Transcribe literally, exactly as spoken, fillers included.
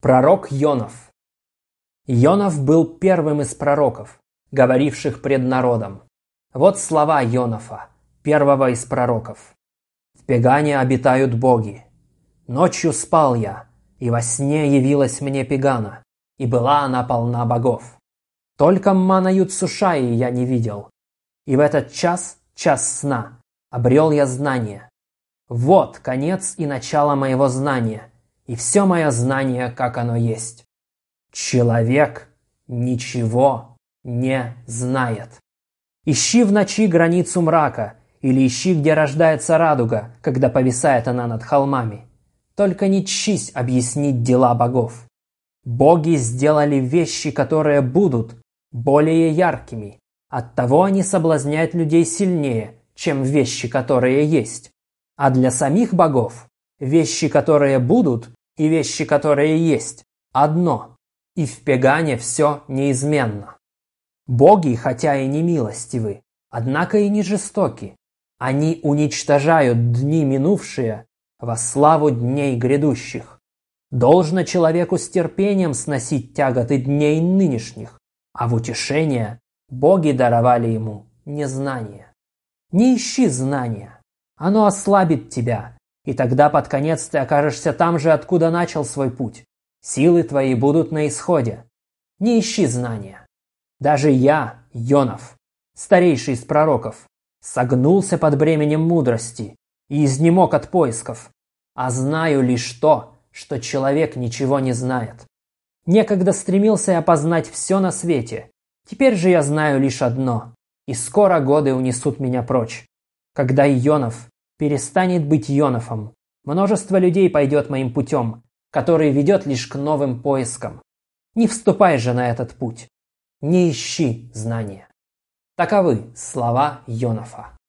Пророк Йонов. Йонов был первым из пророков, говоривших пред народом. Вот слова Йонофа, первого из пророков. «В Пегане обитают боги. Ночью спал я, и во сне явилась мне Пегана, и была она полна богов. Только Манают Сушаи я не видел, и в этот час, час сна, обрел я знание. Вот конец и начало моего знания, и все мое знание, как оно есть. Человек ничего не знает. Ищи в ночи границу мрака, или ищи, где рождается радуга, когда повисает она над холмами. Только не чись объяснить дела богов. Боги сделали вещи, которые будут более яркими. Оттого они соблазняют людей сильнее, чем вещи, которые есть. А для самих богов вещи, которые будут, и вещи, которые есть, одно. И в Пегане все неизменно. Боги, хотя и не милостивы, однако и не жестоки. Они уничтожают дни минувшие во славу дней грядущих. Должно человеку с терпением сносить тяготы дней нынешних, а в утешение боги даровали ему незнание. Не ищи знания, оно ослабит тебя, и тогда под конец ты окажешься там же, откуда начал свой путь. Силы твои будут на исходе. Не ищи знания. Даже я, Йонов, старейший из пророков, согнулся под бременем мудрости и изнемог от поисков, а знаю лишь то, что человек ничего не знает. Некогда стремился я познать все на свете, теперь же я знаю лишь одно, и скоро годы унесут меня прочь. Когда Йонов перестанет быть Йонофом, множество людей пойдет моим путем, который ведет лишь к новым поискам. Не вступай же на этот путь, не ищи знания. Таковы слова Йонофа.